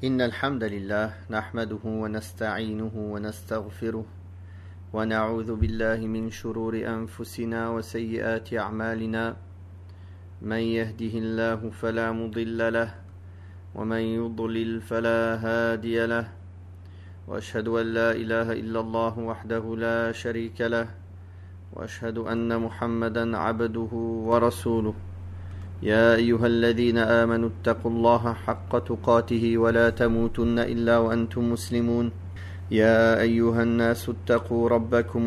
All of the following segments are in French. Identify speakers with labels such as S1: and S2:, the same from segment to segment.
S1: إن الحمد لله نحمده ونستعينه ونستغفره ونعوذ بالله من شرور أنفسنا وسيئات أعمالنا من يهده الله فلا مضل له ومن يضلل فلا هادي له وأشهد أن لا إله إلا الله وحده لا شريك له وأشهد أن محمدا عبده ورسوله يا أيها الذين آمنوا اتقوا الله حق تقاته ولا تموتن إلا وأنتم مسلمون يا أيها الناس اتقوا ربكم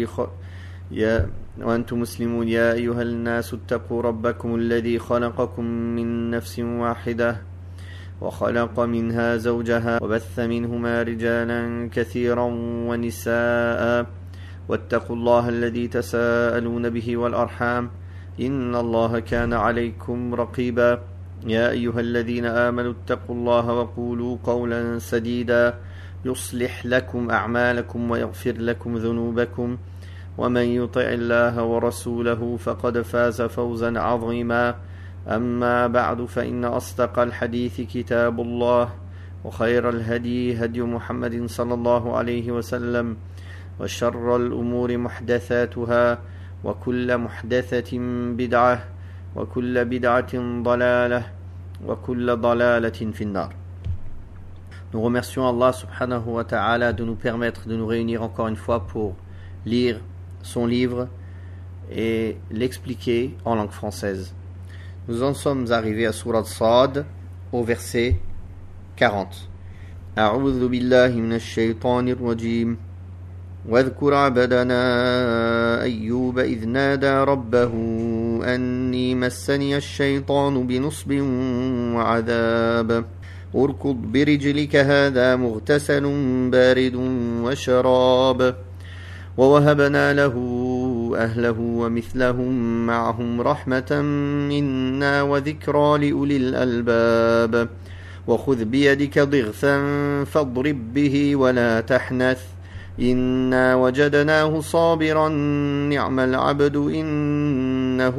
S1: الذي خلقكم من نفس واحدة وخلق منها زوجها وبث منهما رجالا كثيرا ونساء واتقوا الله الذي تساءلون به والأرحام إن الله كان عليكم رقيبا يا أيها الذين آمنوا اتقوا الله وقولوا قولا سديدا يصلح لكم أعمالكم ويغفر لكم ذنوبكم ومن يطع الله ورسوله فقد فاز فوزا عظيما أما بعد فإن أصدق الحديث كتاب الله وخير الهدي هدي محمد صلى الله عليه وسلم وشر الأمور محدثاتها وكل محدثة بدعة وكل بدعة ضلالة وكل ضلالة في النار. Nous remercions Allah subhanahu wa ta'ala de nous permettre de nous réunir encore une fois pour lire son livre et l'expliquer en langue française. Nous en sommes arrivés à Surat Sad au verset 40. أعوذ بالله من الشيطان الرجيم واذكر عبدنا أيوب إذ نادى ربه أني مسني الشيطان بنصب وعذاب اركض برجلك هذا مغتسل بارد وشراب ووهبنا له أهله ومثلهم معهم رحمة منا وذكرى لأولي الألباب وخذ بيدك ضغثا فاضرب به ولا تحنث إنا وجدناه صابرا نعم العبد إنه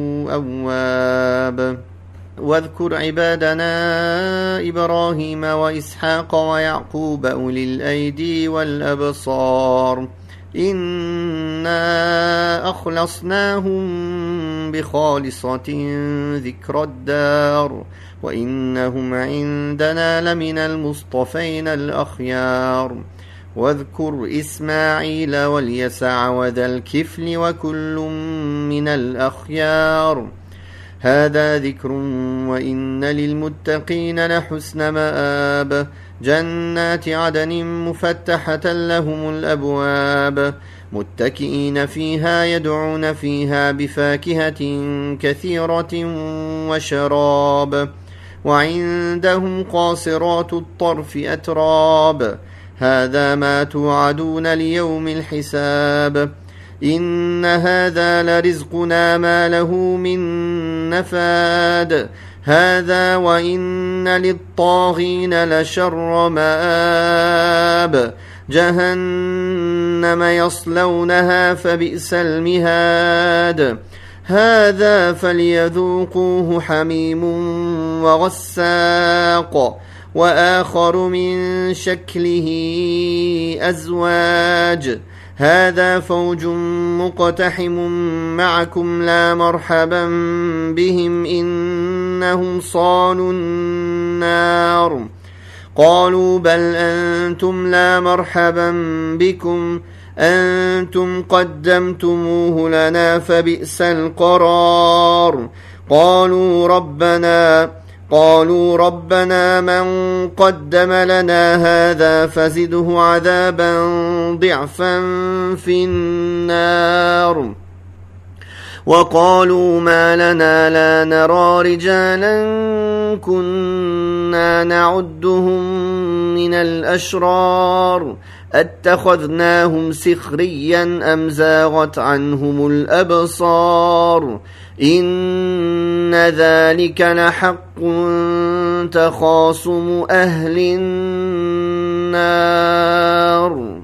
S1: أواب واذكر عبادنا إبراهيم وإسحاق ويعقوب أولي الأيدي والأبصار إنا أخلصناهم بخالصة ذكر الدار وإنهم عندنا لمن المصطفين الأخيار واذكر إسماعيل واليسع وذا الكفل وكل من الأخيار هذا ذكر وإن للمتقين لحسن مآب جنات عدن مفتحة لهم الأبواب متكئين فيها يدعون فيها بفاكهة كثيرة وشراب وعندهم قاصرات الطرف أتراب هذا ما توعدون ليوم الحساب إن هذا لرزقنا ما له من نفاد هذا وإن للطاغين لشر مآب جهنم يصلونها فبئس المهاد هذا فليذوقوه حميم وغساق وآخر من شكله أزواج هذا فوج مقتحم معكم لا مرحبا بهم إنهم صالوا النار قالوا بل أنتم لا مرحبا بكم أنتم قدمتموه لنا فبئس القرار قالوا ربنا من قدم لنا هذا فزده عذابا ضعفا في النار وقالوا ما لنا لا نرى رجالا كنا نعدهم من الأشرار أتخذناهم سخريا أم زاغت عنهم الأبصار إن ذلك لحق تخاصم أهل النار.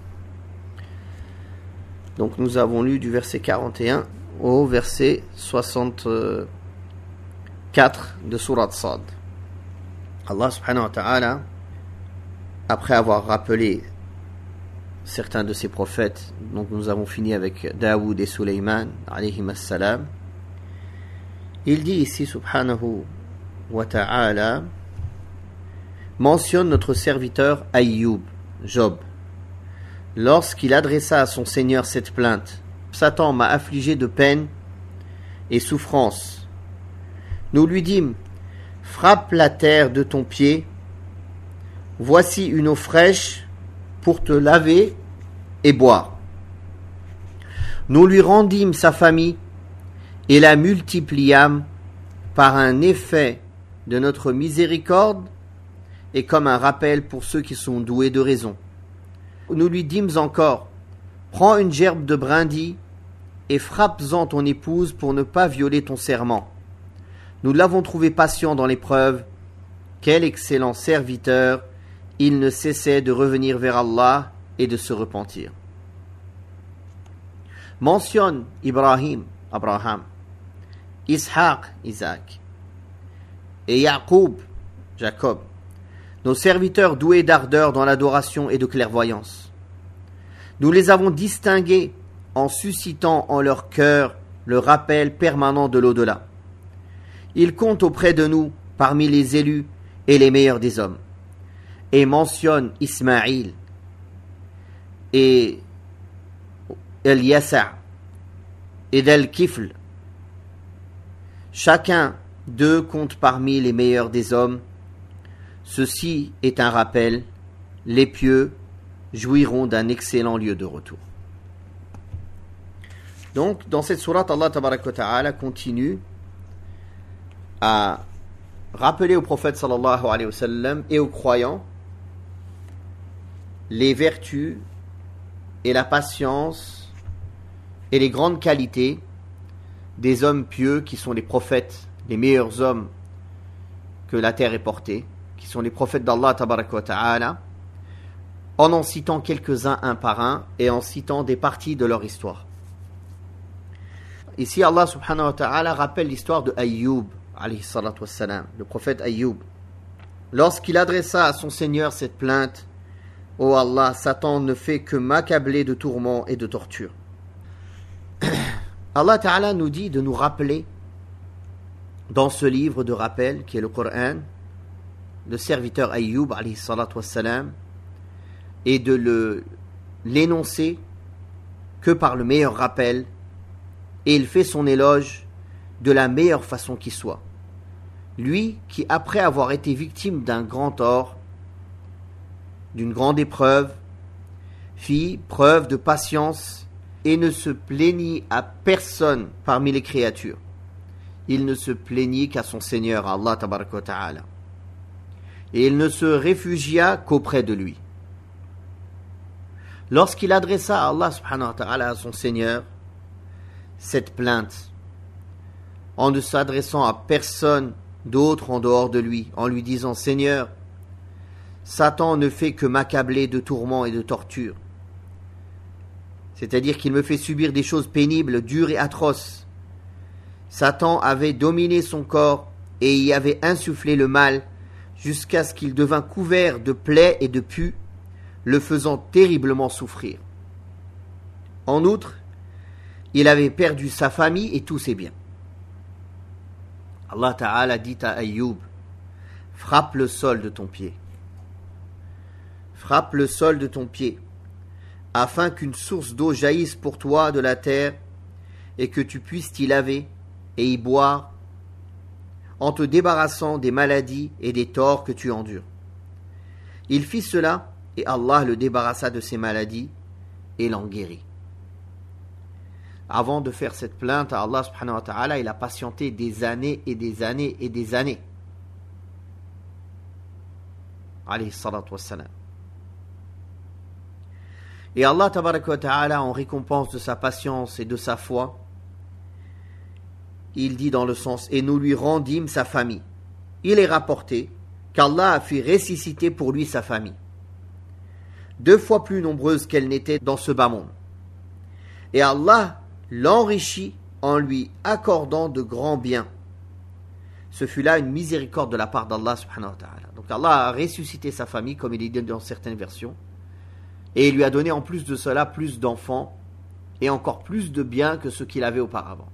S1: Donc nous avons lu du verset 41 au verset 64 de Surat Sad. Allah subhanahu wa ta'ala, après avoir rappelé certains de ses prophètes, donc nous avons fini avec Daoud et Suleyman, alayhim as-salam, il dit ici, subhanahu wa ta'ala, mentionne notre serviteur Ayyub, Job. Lorsqu'il adressa à son Seigneur cette plainte, Satan m'a affligé de peine et souffrance. Nous lui dîmes, frappe la terre de ton pied, voici une eau fraîche pour te laver et boire. Nous lui rendîmes sa famille et la multipliâmes par un effet de notre miséricorde et comme un rappel pour ceux qui sont doués de raison. Nous lui dîmes encore, prends une gerbe de brindilles et frappe-en ton épouse pour ne pas violer ton serment. Nous l'avons trouvé patient dans l'épreuve. Quel excellent serviteur! Il ne cessait de revenir vers Allah et de se repentir. Mentionne Ibrahim, Abraham, Ishaq, Isaac, et Yaqub, Jacob, nos serviteurs doués d'ardeur dans l'adoration et de clairvoyance. Nous les avons distingués en suscitant en leur cœur le rappel permanent de l'au-delà. Ils comptent auprès de nous parmi les élus et les meilleurs des hommes. Et mentionne Ismaïl et El-Yassa et Del-Kifl. Chacun d'eux compte parmi les meilleurs des hommes. Ceci est un rappel, les pieux jouiront d'un excellent lieu de retour. Donc, dans cette sourate, Allah Tabaraka wa Ta'ala continue à rappeler au prophète sallallahu alayhi wa sallam et aux croyants les vertus et la patience et les grandes qualités des hommes pieux qui sont les prophètes, les meilleurs hommes que la terre ait portés, qui sont les prophètes d'Allah Tabaraka wa Ta'ala, en citant quelques-uns un par un et en citant des parties de leur histoire. Ici, Allah subhanahu wa ta'ala rappelle l'histoire de Ayyub, alayhi salatu wassalam, le prophète Ayyub. Lorsqu'il adressa à son Seigneur cette plainte, « Ô Allah, Satan ne fait que m'accabler de tourments et de tortures. » Allah ta'ala nous dit de nous rappeler, dans ce livre de rappel qui est le Coran, le serviteur Ayyub, alayhi salatu wassalam, et de l'énoncer que par le meilleur rappel, et il fait son éloge de la meilleure façon qui soit. Lui qui, après avoir été victime d'un grand tort, d'une grande épreuve, fit preuve de patience et ne se plaignit à personne parmi les créatures. Il ne se plaignit qu'à son Seigneur, Allah Tabaraka wa Ta'ala. Et il ne se réfugia qu'auprès de lui. Lorsqu'il adressa à Allah subhanahu wa ta'ala, à son Seigneur, cette plainte, en ne s'adressant à personne d'autre en dehors de lui, en lui disant « Seigneur, Satan ne fait que m'accabler de tourments et de tortures. » C'est-à-dire qu'il me fait subir des choses pénibles, dures et atroces. Satan avait dominé son corps et y avait insufflé le mal jusqu'à ce qu'il devint couvert de plaies et de pus, le faisant terriblement souffrir. En outre, il avait perdu sa famille et tous ses biens. Allah Ta'ala dit à Ayyub, frappe le sol de ton pied. Frappe le sol de ton pied, afin qu'une source d'eau jaillisse pour toi de la terre et que tu puisses t'y laver et y boire en te débarrassant des maladies et des torts que tu endures. Il fit cela et Allah le débarrassa de ses maladies et l'en guérit. Avant de faire cette plainte à Allah subhanahu wa ta'ala, il a patienté des années et des années et des années. Alayhi salatu wassalam. Et Allah tabaraka wa ta'ala, en récompense de sa patience et de sa foi, il dit dans le sens, et nous lui rendîmes sa famille. Il est rapporté qu'Allah a fait ressusciter pour lui sa famille, 2 fois plus nombreuse qu'elle n'était dans ce bas monde. Et Allah l'enrichit en lui accordant de grands biens, ce fut là une miséricorde de la part d'Allah subhanahu wa ta'ala. Donc Allah a ressuscité sa famille, comme il est dit dans certaines versions, et il lui a donné en plus de cela plus d'enfants et encore plus de biens que ce qu'il avait auparavant.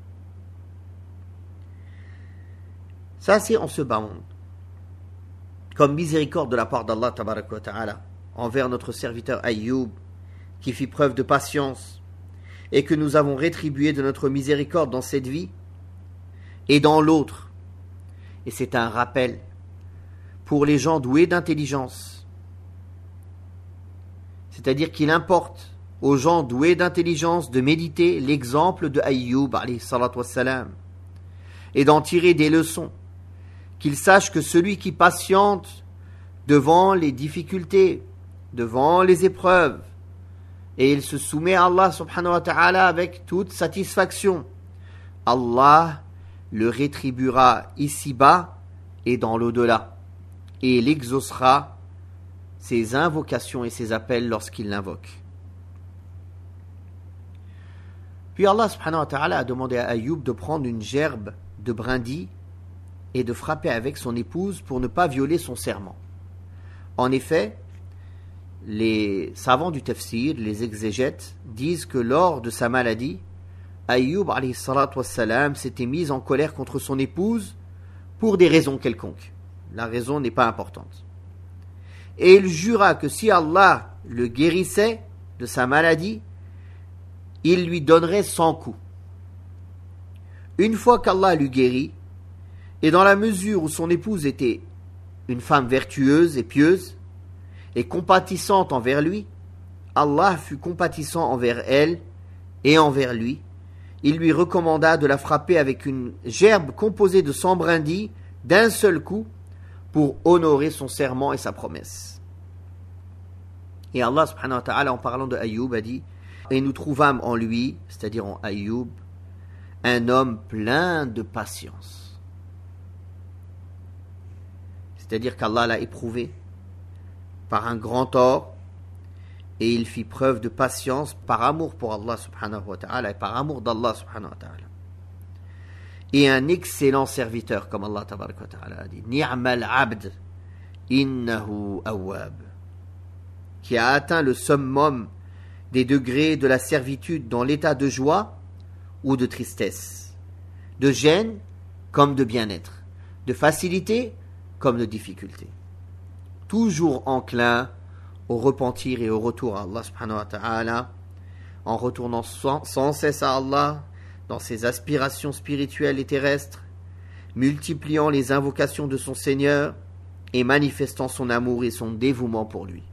S1: Ça, c'est en ce bas monde. Comme miséricorde de la part d'Allah tabaraka wa ta'ala envers notre serviteur Ayyub, qui fit preuve de patience, et que nous avons rétribué de notre miséricorde dans cette vie et dans l'autre. Et c'est un rappel pour les gens doués d'intelligence. C'est-à-dire qu'il importe aux gens doués d'intelligence de méditer l'exemple de Ayyub alayhi salatu wassalam et d'en tirer des leçons. Qu'ils sachent que celui qui patiente devant les difficultés, devant les épreuves, et il se soumet à Allah subhanahu wa ta'ala avec toute satisfaction, Allah le rétribuera ici-bas et dans l'au-delà, et il exaucera ses invocations et ses appels lorsqu'il l'invoque. Puis Allah subhanahu wa ta'ala a demandé à Ayyub de prendre une gerbe de brindilles et de frapper avec son épouse pour ne pas violer son serment. En effet, les savants du tafsir, les exégètes, disent que lors de sa maladie, Ayyub alayhi salatu wassalam s'était mis en colère contre son épouse pour des raisons quelconques. La raison n'est pas importante. Et il jura que si Allah le guérissait de sa maladie, il lui donnerait 100 coups. Une fois qu'Allah l'eut guéri, et dans la mesure où son épouse était une femme vertueuse et pieuse, et compatissante envers lui, Allah fut compatissant envers elle et envers lui. Il lui recommanda de la frapper avec une gerbe composée de 100 brindilles d'un seul coup pour honorer son serment et sa promesse. Et Allah subhanahu wa ta'ala, en parlant de Ayyub, a dit « Et nous trouvâmes en lui, c'est-à-dire en Ayyub, un homme plein de patience. » C'est-à-dire qu'Allah l'a éprouvé par un grand tort et il fit preuve de patience par amour pour Allah subhanahu wa ta'ala et par amour d'Allah subhanahu wa ta'ala. Et un excellent serviteur, comme Allah tabaraka wa ta'ala a dit, Ni'mal abd innahu awwab, qui a atteint le summum des degrés de la servitude dans l'état de joie ou de tristesse, de gêne comme de bien-être, de facilité comme de difficulté. Toujours enclin au repentir et au retour à Allah subhanahu wa ta'ala, en retournant sans cesse à Allah dans ses aspirations spirituelles et terrestres, multipliant les invocations de son Seigneur et manifestant son amour et son dévouement pour lui.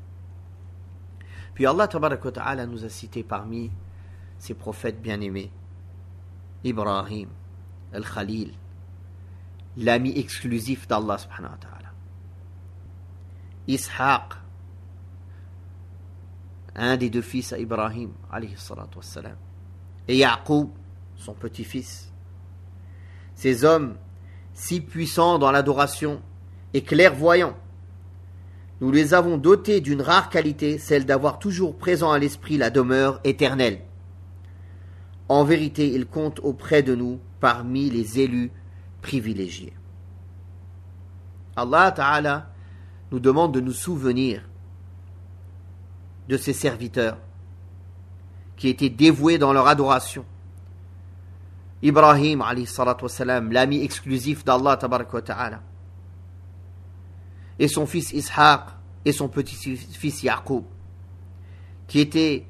S1: Puis Allah tabaraka wa ta'ala nous a cité parmi ses prophètes bien-aimés Ibrahim, Al-Khalil, l'ami exclusif d'Allah subhanahu wa ta'ala, Ishaq, un des deux fils à Ibrahim alayhi salatu wassalam, et Yaqub, son petit-fils. Ces hommes si puissants dans l'adoration et clairvoyants, nous les avons dotés d'une rare qualité, celle d'avoir toujours présent à l'esprit la demeure éternelle. En vérité, ils comptent auprès de nous parmi les élus privilégiés. Allah Ta'ala nous demande de nous souvenir de ses serviteurs qui étaient dévoués dans leur adoration. Ibrahim alayhi salatu wassalam, l'ami exclusif d'Allah tabaraka wa ta'ala, et son fils Ishaq et son petit-fils Yaqub, qui étaient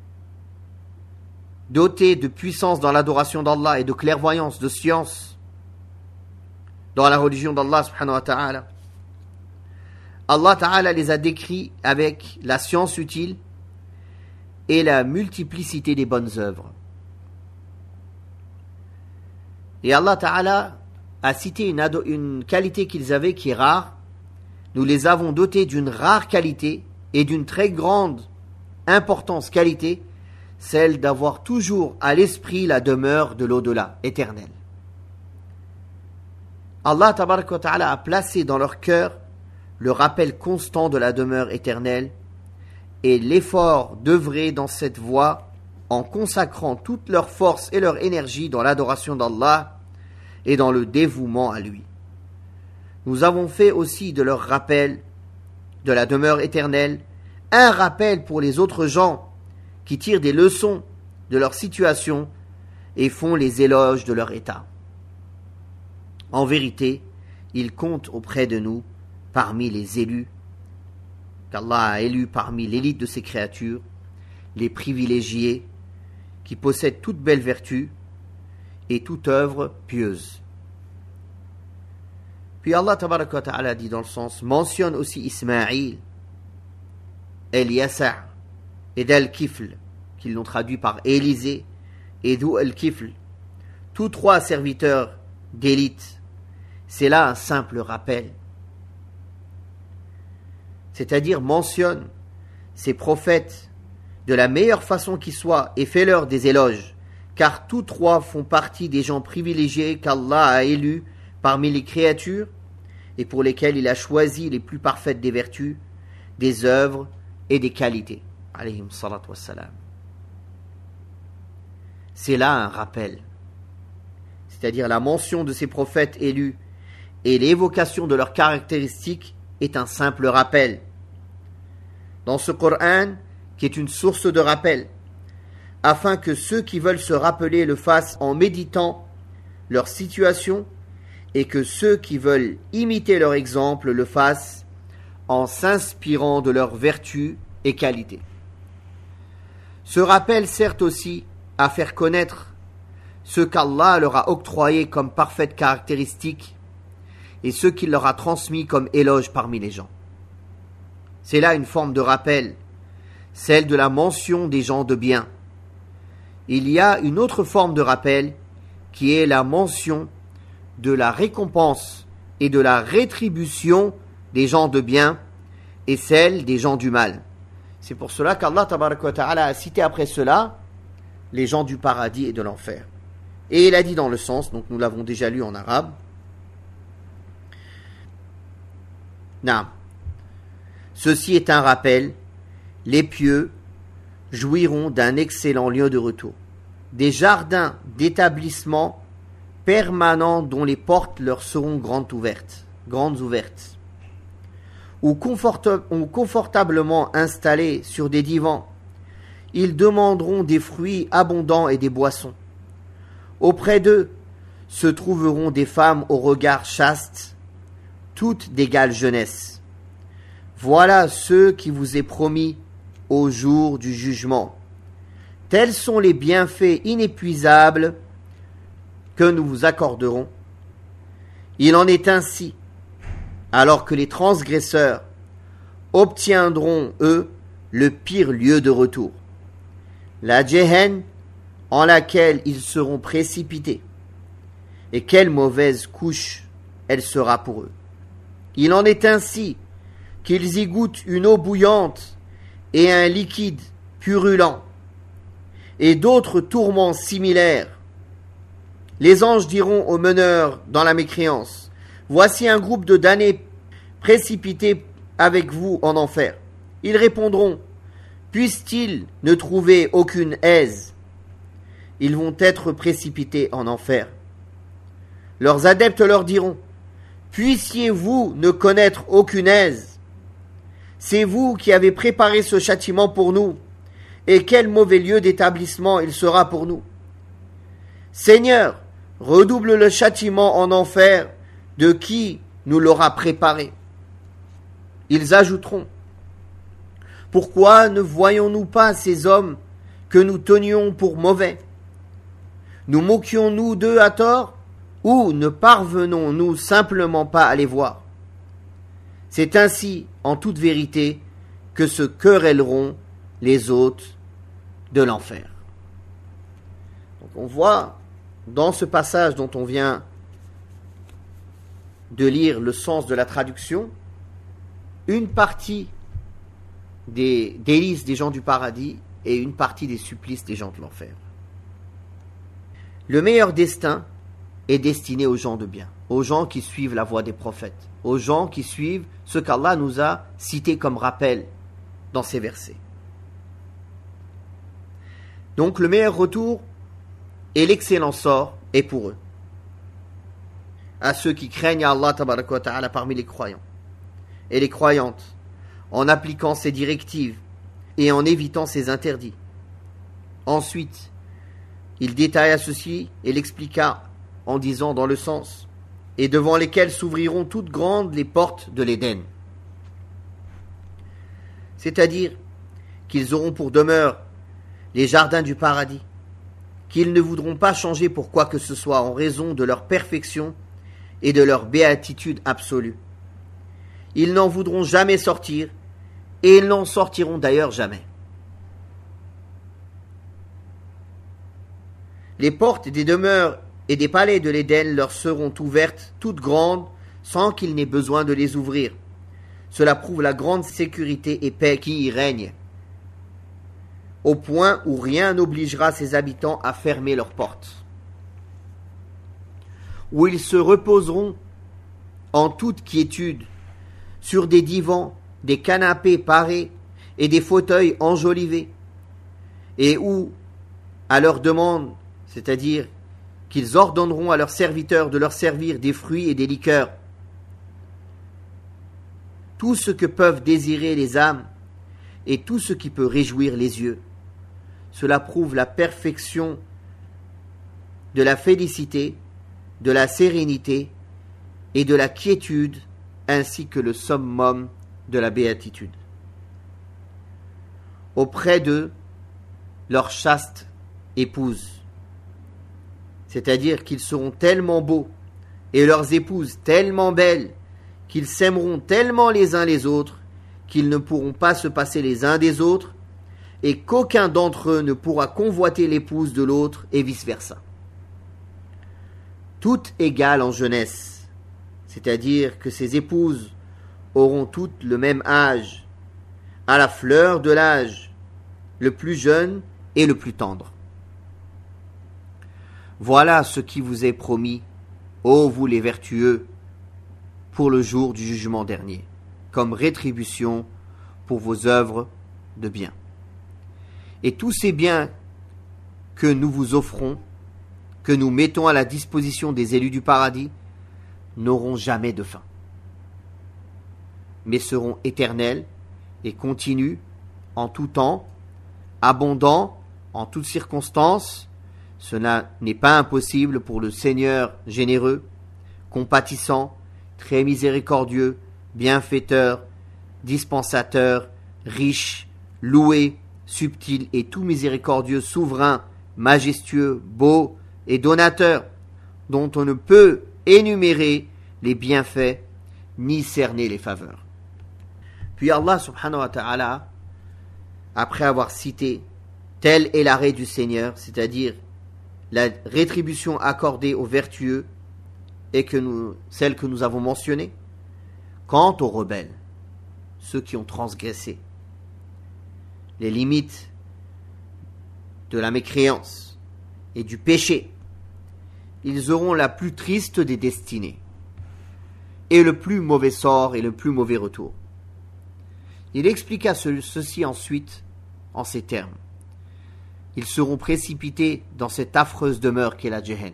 S1: dotés de puissance dans l'adoration d'Allah et de clairvoyance, de science dans la religion d'Allah subhanahu wa ta'ala. Allah ta'ala les a décrits avec la science utile et la multiplicité des bonnes œuvres. Et Allah ta'ala a cité une qualité qu'ils avaient qui est rare. Nous les avons dotés d'une rare qualité et d'une très grande importance qualité, celle d'avoir toujours à l'esprit la demeure de l'au-delà, éternelle. Allah tabaraka wa ta'ala a placé dans leur cœur le rappel constant de la demeure éternelle et l'effort d'œuvrer dans cette voie en consacrant toute leur force et leur énergie dans l'adoration d'Allah et dans le dévouement à lui. Nous avons fait aussi de leur rappel de la demeure éternelle un rappel pour les autres gens qui tirent des leçons de leur situation et font les éloges de leur état. En vérité, ils comptent auprès de nous parmi les élus qu'Allah a élus parmi l'élite de ses créatures, les privilégiés qui possèdent toute belle vertu et toute œuvre pieuse. Puis Allah tabaraka wa ta'ala dit dans le sens, mentionne aussi Ismaïl, El-Yasa' et Dal-Kifl, qu'ils l'ont traduit par Élisée, et Dou el-Kifl, tous trois serviteurs d'élite. C'est là un simple rappel. C'est-à-dire mentionne ces prophètes de la meilleure façon qui soit et fais-leur des éloges, car tous trois font partie des gens privilégiés qu'Allah a élus parmi les créatures et pour lesquels il a choisi les plus parfaites des vertus, des œuvres et des qualités. Alayhim salatu wassalam. C'est là un rappel, c'est-à-dire la mention de ces prophètes élus et l'évocation de leurs caractéristiques est un simple rappel. Dans ce Coran, qui est une source de rappel, afin que ceux qui veulent se rappeler le fassent en méditant leur situation et que ceux qui veulent imiter leur exemple le fassent en s'inspirant de leurs vertus et qualités. Ce rappel sert aussi à faire connaître ce qu'Allah leur a octroyé comme parfaites caractéristiques et ce qu'il leur a transmis comme éloge parmi les gens. C'est là une forme de rappel, celle de la mention des gens de bien. Il y a une autre forme de rappel qui est la mention de la récompense et de la rétribution des gens de bien et celle des gens du mal. C'est pour cela qu'Allah tabaraka wa ta'ala a cité après cela les gens du paradis et de l'enfer. Et il a dit dans le sens, donc nous l'avons déjà lu en arabe, Naam. Ceci est un rappel, les pieux jouiront d'un excellent lieu de retour, des jardins d'établissement permanents dont les portes leur seront grandes ouvertes, ou confortablement installés sur des divans. Ils demanderont des fruits abondants et des boissons. Auprès d'eux se trouveront des femmes au regard chaste, toutes d'égale jeunesse. Voilà ce qui vous est promis au jour du jugement. Tels sont les bienfaits inépuisables que nous vous accorderons. Il en est ainsi, alors que les transgresseurs obtiendront, eux, le pire lieu de retour, la Jahannam en laquelle ils seront précipités. Et quelle mauvaise couche elle sera pour eux. Il en est ainsi qu'ils y goûtent une eau bouillante et un liquide purulent, et d'autres tourments similaires. Les anges diront aux meneurs dans la mécréance, voici un groupe de damnés précipités avec vous en enfer. Ils répondront, puissent-ils ne trouver aucune aise? Ils vont être précipités en enfer. Leurs adeptes leur diront, puissiez-vous ne connaître aucune aise? C'est vous qui avez préparé ce châtiment pour nous, et quel mauvais lieu d'établissement il sera pour nous. Seigneur, redouble le châtiment en enfer de qui nous l'aura préparé. Ils ajouteront, pourquoi ne voyons-nous pas ces hommes que nous tenions pour mauvais? Nous moquions-nous d'eux à tort, ou ne parvenons-nous simplement pas à les voir? C'est ainsi, en toute vérité, que se querelleront les hôtes de l'enfer. Donc on voit dans ce passage dont on vient de lire le sens de la traduction, une partie des délices des gens du paradis et une partie des supplices des gens de l'enfer. Le meilleur destin est destiné aux gens de bien, aux gens qui suivent la voie des prophètes, aux gens qui suivent ce qu'Allah nous a cité comme rappel dans ces versets. Donc le meilleur retour et l'excellent sort est pour eux. à ceux qui craignent Allah tabaraka wa ta'ala parmi les croyants et les croyantes, en appliquant ses directives et en évitant ses interdits. Ensuite, il détailla ceci et l'expliqua en disant dans le sens « et devant lesquels s'ouvriront toutes grandes les portes de l'Éden ». C'est-à-dire qu'ils auront pour demeure les jardins du paradis, qu'ils ne voudront pas changer pour quoi que ce soit en raison de leur perfection et de leur béatitude absolue. Ils n'en voudront jamais sortir, et ils n'en sortiront d'ailleurs jamais. Les portes des demeures et des palais de l'Éden leur seront ouvertes toutes grandes, sans qu'il n'ait besoin de les ouvrir. Cela prouve la grande sécurité et paix qui y règne, au point où rien n'obligera ses habitants à fermer leurs portes. Où ils se reposeront en toute quiétude, sur des divans, des canapés parés et des fauteuils enjolivés, et où, à leur demande, c'est-à-dire qu'ils ordonneront à leurs serviteurs de leur servir des fruits et des liqueurs, tout ce que peuvent désirer les âmes et tout ce qui peut réjouir les yeux. Cela prouve la perfection de la félicité, de la sérénité et de la quiétude, ainsi que le summum de la béatitude. Auprès d'eux, leur chaste épouse, c'est-à-dire qu'ils seront tellement beaux et leurs épouses tellement belles qu'ils s'aimeront tellement les uns les autres qu'ils ne pourront pas se passer les uns des autres et qu'aucun d'entre eux ne pourra convoiter l'épouse de l'autre et vice-versa. Toutes égales en jeunesse, c'est-à-dire que ces épouses auront toutes le même âge, à la fleur de l'âge, le plus jeune et le plus tendre. Voilà ce qui vous est promis, ô vous les vertueux, pour le jour du jugement dernier, comme rétribution pour vos œuvres de bien. Et tous ces biens que nous vous offrons, que nous mettons à la disposition des élus du paradis, n'auront jamais de fin, mais seront éternels et continus en tout temps, abondants en toutes circonstances. Cela n'est pas impossible pour le Seigneur généreux, compatissant, très miséricordieux, bienfaiteur, dispensateur, riche, loué, subtil et tout miséricordieux, souverain, majestueux, beau et donateur, dont on ne peut énumérer les bienfaits ni cerner les faveurs. Puis Allah subhanahu wa ta'ala, après avoir cité tel est l'arrêt du Seigneur, c'est-à-dire la rétribution accordée aux vertueux et celle que nous avons mentionnée, quant aux rebelles, ceux qui ont transgressé les limites de la mécréance et du péché, ils auront la plus triste des destinées et le plus mauvais sort et le plus mauvais retour. Il expliqua ceci ensuite en ces termes. Ils seront précipités dans cette affreuse demeure qu'est la Jahannam,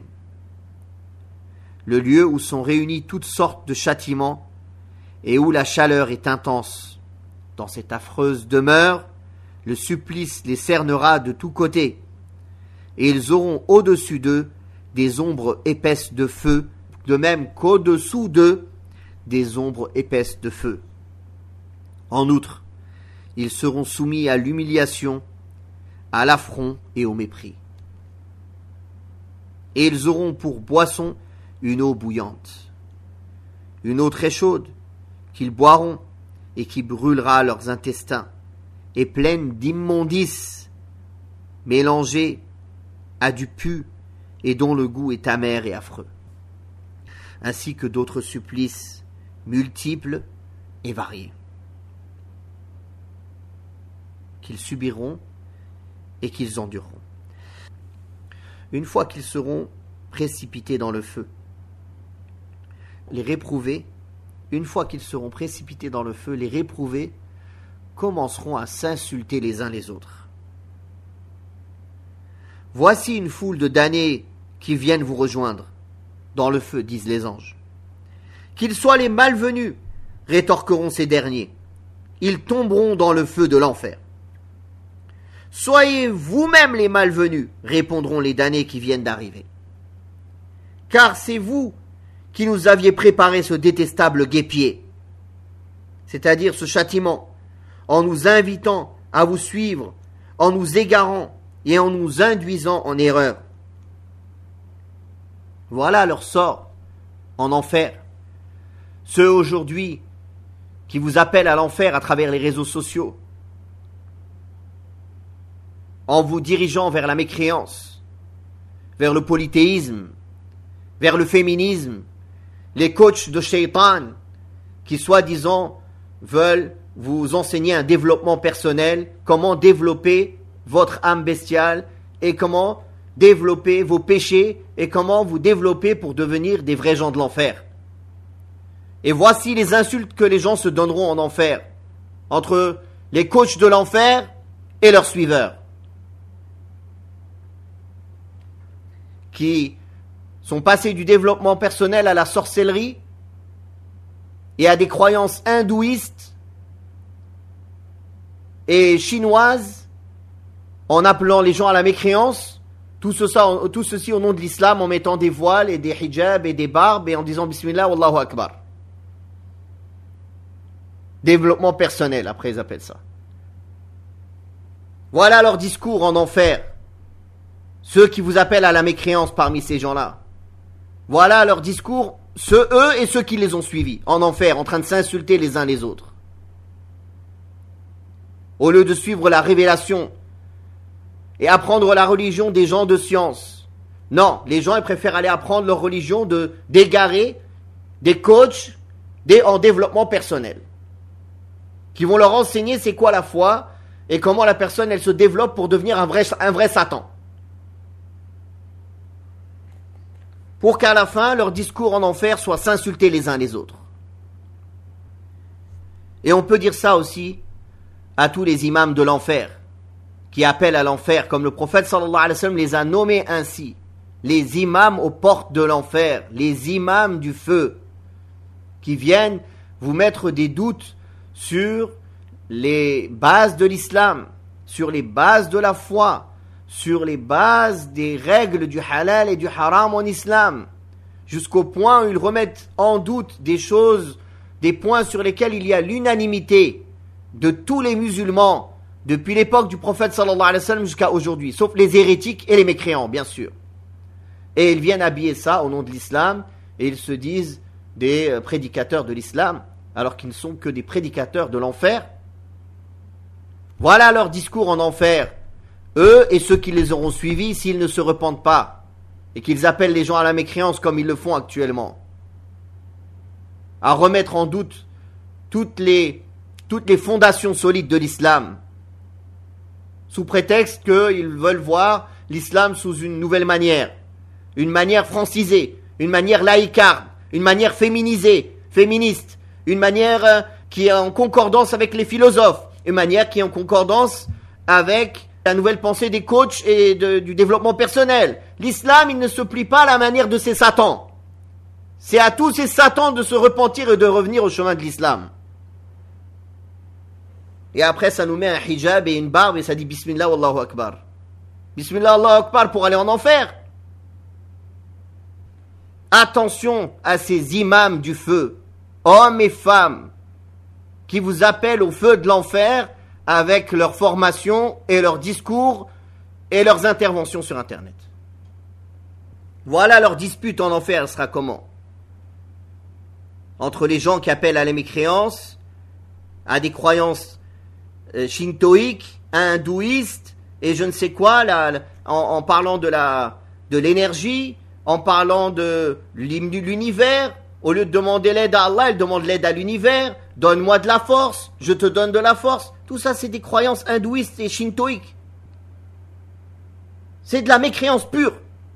S1: le lieu où sont réunis toutes sortes de châtiments et où la chaleur est intense. Dans cette affreuse demeure, le supplice les cernera de tous côtés, et ils auront au-dessus d'eux des ombres épaisses de feu, de même qu'au-dessous d'eux des ombres épaisses de feu. En outre, ils seront soumis à l'humiliation, à l'affront et au mépris. Et ils auront pour boisson une eau bouillante, une eau très chaude, qu'ils boiront et qui brûlera leurs intestins, et pleine d'immondices, mélangée à du pu et dont le goût est amer et affreux, ainsi que d'autres supplices multiples et variés, qu'ils subiront et qu'ils endureront. Une fois qu'ils seront précipités dans le feu, les réprouvés, une fois qu'ils seront précipités dans le feu, les réprouvés commenceront à s'insulter les uns les autres. Voici une foule de damnés qui viennent vous rejoindre dans le feu, disent les anges. qu'ils soient les malvenus, rétorqueront ces derniers. Ils tomberont dans le feu de l'enfer. Soyez vous-même les malvenus, répondront les damnés qui viennent d'arriver. Car c'est vous qui nous aviez préparé ce détestable guêpier, c'est-à-dire ce châtiment, en nous invitant à vous suivre, en nous égarant et en nous induisant en erreur. Voilà leur sort en enfer. Ceux aujourd'hui qui vous appellent à l'enfer à travers les réseaux sociaux, en vous dirigeant vers la mécréance, vers le polythéisme, vers le féminisme, les coachs de shaitan qui soi-disant veulent vous enseigner un développement personnel, comment développer votre âme bestiale et comment développer vos péchés et comment vous développer pour devenir des vrais gens de l'enfer. Et voici les insultes que les gens se donneront en enfer, entre les coachs de l'enfer et leurs suiveurs, qui sont passés du développement personnel à la sorcellerie et à des croyances hindouistes et chinoises, en appelant les gens à la mécréance, tout ceci au nom de l'islam, en mettant des voiles et des hijabs et des barbes et en disant Bismillah, Wallahu Akbar. Développement personnel, après ils appellent ça. Voilà leur discours en enfer. Ceux qui vous appellent à la mécréance parmi ces gens-là. Voilà leur discours, eux et ceux qui les ont suivis, en enfer, en train de s'insulter les uns les autres. Au lieu de suivre la révélation et apprendre la religion des gens de science. Non, les gens ils préfèrent aller apprendre leur religion d'égarés, des coachs en développement personnel, qui vont leur enseigner c'est quoi la foi et comment la personne elle se développe pour devenir un vrai Satan. Pour qu'à la fin, leur discours en enfer soit s'insulter les uns les autres. Et on peut dire ça aussi à tous les imams de l'enfer, qui appellent à l'enfer, comme le prophète sallallahu alayhi wa sallam les a nommés ainsi. Les imams aux portes de l'enfer, les imams du feu, qui viennent vous mettre des doutes sur les bases de l'islam, sur les bases de la foi, sur les bases des règles du halal et du haram en islam, jusqu'au point où ils remettent en doute des choses, des points sur lesquels il y a l'unanimité de tous les musulmans, depuis l'époque du prophète sallallahu alayhi wa sallam jusqu'à aujourd'hui, sauf les hérétiques et les mécréants, bien sûr. Et ils viennent habiller ça au nom de l'islam, et ils se disent des prédicateurs de l'islam, alors qu'ils ne sont que des prédicateurs de l'enfer. Voilà leur discours en enfer. Eux et ceux qui les auront suivis s'ils ne se repentent pas et qu'ils appellent les gens à la mécréance comme ils le font actuellement, à remettre en doute toutes les fondations solides de l'islam sous prétexte qu'ils veulent voir l'islam sous une nouvelle manière, une manière francisée, une manière laïcarde, une manière féministe, une manière qui est en concordance avec les philosophes, une manière qui est en concordance avec la nouvelle pensée des coachs et du développement personnel. L'islam, il ne se plie pas à la manière de ces satans. C'est à tous ces satans de se repentir et de revenir au chemin de l'islam. Et après, ça nous met un hijab et une barbe et ça dit Bismillah Wallahu Akbar. Bismillah Allahu Akbar pour aller en enfer. Attention à ces imams du feu, hommes et femmes, qui vous appellent au feu de l'enfer avec leur formation et leurs discours et leurs interventions sur Internet. Voilà leur dispute en enfer, elle sera comment? Entre les gens qui appellent à la mécréance, à des croyances shintoïques, hindouistes, et je ne sais quoi, en parlant de l'énergie, en parlant de l'univers. Au lieu de demander l'aide à Allah, elle demande l'aide à l'univers. Donne-moi de la force, je te donne de la force. Tout ça, c'est des croyances hindouistes et shintoïques. C'est de la mécréance pure.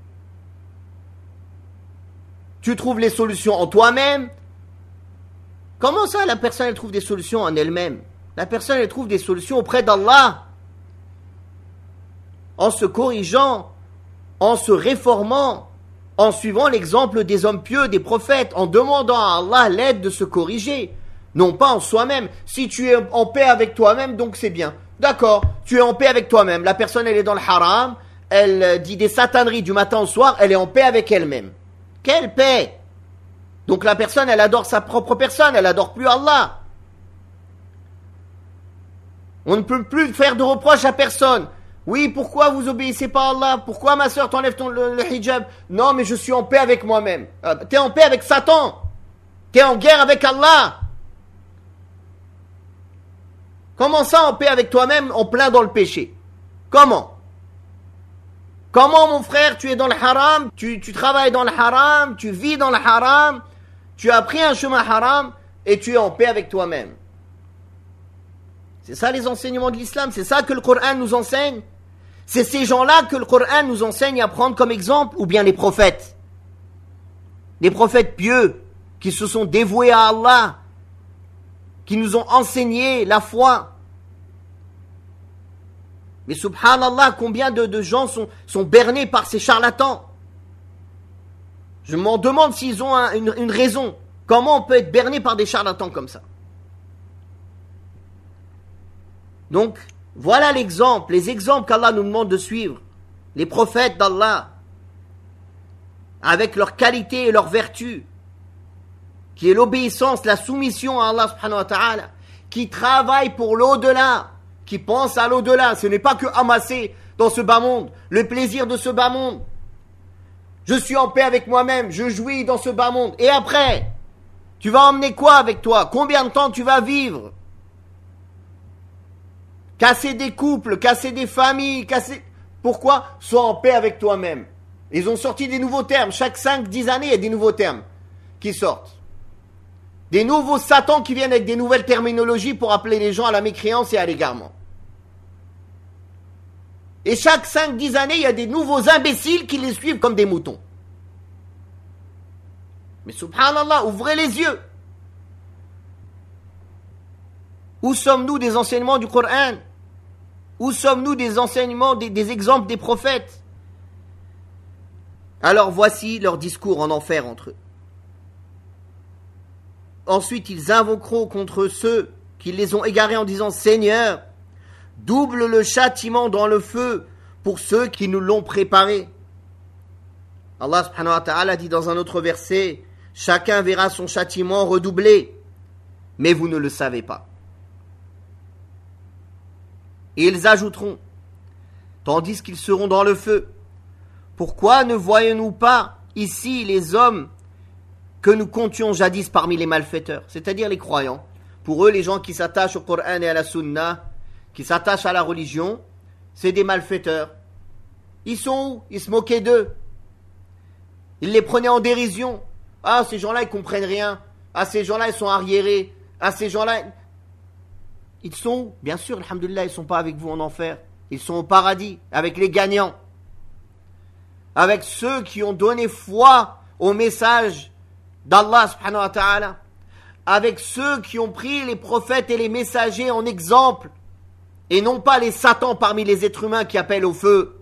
S1: Tu trouves les solutions en toi-même. Comment ça, la personne, elle trouve des solutions en elle-même? La personne, elle trouve des solutions auprès d'Allah. En se corrigeant, en se réformant, en suivant l'exemple des hommes pieux, des prophètes, en demandant à Allah l'aide de se corriger, non pas en soi-même. Si tu es en paix avec toi-même, donc c'est bien. D'accord, tu es en paix avec toi-même. La personne, elle est dans le haram, elle dit des sataneries du matin au soir, elle est en paix avec elle-même. Quelle paix! Donc la personne, elle adore sa propre personne, elle adore plus Allah. On ne peut plus faire de reproches à personne. Oui, pourquoi vous obéissez pas à Allah? Pourquoi ma soeur t'enlève le hijab? Non, mais je suis en paix avec moi-même. T'es en paix avec Satan. T'es en guerre avec Allah. Comment ça, en paix avec toi-même, en plein dans le péché? Comment? Comment, mon frère, tu es dans le haram, tu travailles dans le haram, tu vis dans le haram, tu as pris un chemin haram et tu es en paix avec toi-même? C'est ça les enseignements de l'islam, c'est ça que le Coran nous enseigne. C'est ces gens-là que le Coran nous enseigne à prendre comme exemple, ou bien les prophètes. Les prophètes pieux qui se sont dévoués à Allah, qui nous ont enseigné la foi. Mais subhanallah, combien de gens sont bernés par ces charlatans? Je m'en demande s'ils ont une raison. Comment on peut être berné par des charlatans comme ça? Donc, voilà l'exemple, les exemples qu'Allah nous demande de suivre. Les prophètes d'Allah, avec leur qualité et leur vertu, qui est l'obéissance, la soumission à Allah subhanahu wa ta'ala, qui travaillent pour l'au-delà, qui pensent à l'au-delà. Ce n'est pas que amasser dans ce bas monde, le plaisir de ce bas monde. Je suis en paix avec moi-même, je jouis dans ce bas monde. Et après, tu vas emmener quoi avec toi? Combien de temps tu vas vivre? Casser des couples, casser des familles, casser... Pourquoi? Sois en paix avec toi-même. Ils ont sorti des nouveaux termes. Chaque 5-10 années, il y a des nouveaux termes qui sortent. Des nouveaux satans qui viennent avec des nouvelles terminologies pour appeler les gens à la mécréance et à l'égarement. Et chaque 5-10 années, il y a des nouveaux imbéciles qui les suivent comme des moutons. Mais subhanallah, ouvrez les yeux. Où sommes-nous des enseignements du Coran? Où sommes-nous des enseignements, des exemples des prophètes? Alors voici leur discours en enfer entre eux. Ensuite, ils invoqueront contre ceux qui les ont égarés en disant: Seigneur, double le châtiment dans le feu pour ceux qui nous l'ont préparé. Allah subhanahu wa ta'ala dit dans un autre verset: chacun verra son châtiment redoublé, mais vous ne le savez pas. Et ils ajouteront, tandis qu'ils seront dans le feu: pourquoi ne voyons-nous pas ici les hommes que nous comptions jadis parmi les malfaiteurs, c'est-à-dire les croyants? Pour eux, les gens qui s'attachent au Coran et à la Sunna, qui s'attachent à la religion, c'est des malfaiteurs. Ils sont où? Ils se moquaient d'eux. Ils les prenaient en dérision. Ah, ces gens-là, ils comprennent rien. Ah, ces gens-là, ils sont arriérés. Ah, ces gens-là... Ils sont où? Bien sûr, alhamdoulilah, ils ne sont pas avec vous en enfer. Ils sont au paradis, avec les gagnants. Avec ceux qui ont donné foi au message d'Allah subhanahu wa ta'ala. Avec ceux qui ont pris les prophètes et les messagers en exemple. Et non pas les satans parmi les êtres humains qui appellent au feu.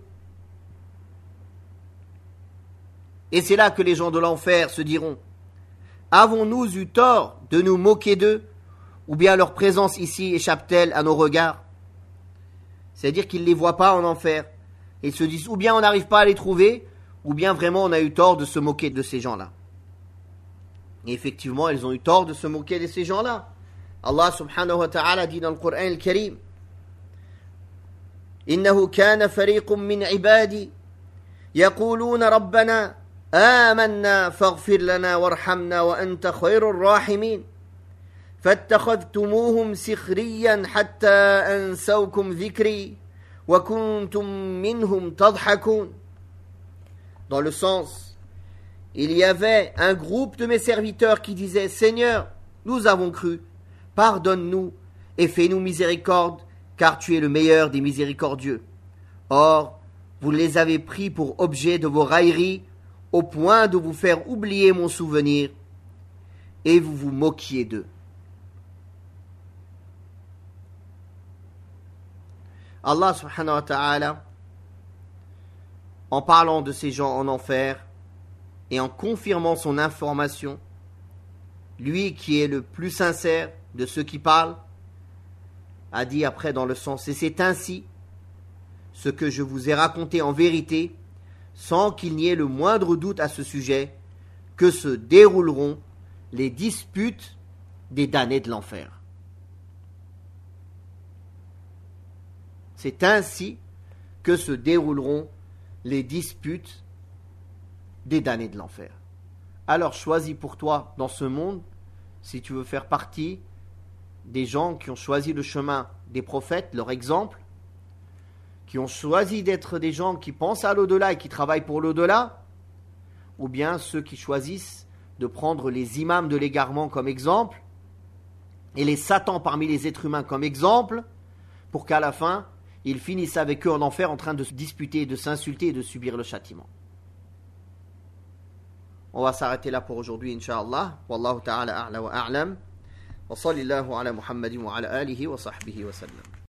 S1: Et c'est là que les gens de l'enfer se diront: avons-nous eu tort de nous moquer d'eux? Ou bien leur présence ici échappe-t-elle à nos regards? C'est-à-dire qu'ils ne les voient pas en enfer. Et ils se disent, ou bien on n'arrive pas à les trouver, ou bien vraiment on a eu tort de se moquer de ces gens-là. Et effectivement, ils ont eu tort de se moquer de ces gens-là. Allah subhanahu wa ta'ala dit dans le Coran al-Karim: إنه كان فريق من عبادي يقولون ربنا آمنا فاغفر لنا وارحمنا وأنت خير الراحمين فاتخذتموهم سخريا حتى أنسوكم ذكري وكنتم منهم تضحكون. Dans le sens, il y avait un groupe de mes serviteurs qui disaient: Seigneur, nous avons cru, pardonne-nous et fais-nous miséricorde, car tu es le meilleur des miséricordieux. Or, vous les avez pris pour objet de vos railleries, au point de vous faire oublier mon souvenir, et vous vous moquiez d'eux. Allah subhanahu wa ta'ala, en parlant de ces gens en enfer, et en confirmant son information, lui qui est le plus sincère de ceux qui parlent, a dit après dans le sens, et c'est ainsi ce que je vous ai raconté en vérité, sans qu'il n'y ait le moindre doute à ce sujet, que se dérouleront les disputes des damnés de l'enfer. C'est ainsi que se dérouleront les disputes des damnés de l'enfer. Alors choisis pour toi dans ce monde, si tu veux faire partie des gens qui ont choisi le chemin des prophètes, leur exemple, qui ont choisi d'être des gens qui pensent à l'au-delà et qui travaillent pour l'au-delà, ou bien ceux qui choisissent de prendre les imams de l'égarement comme exemple et les satans parmi les êtres humains comme exemple, pour qu'à la fin, ils finissent avec eux en enfer en train de se disputer, de s'insulter et de subir le châtiment. On va s'arrêter là pour aujourd'hui, incha'Allah. Wallahu ta'ala a'la wa a'lam. Wa sallallahu ala Muhammadin wa ala alihi wa sahbihi wa sallam.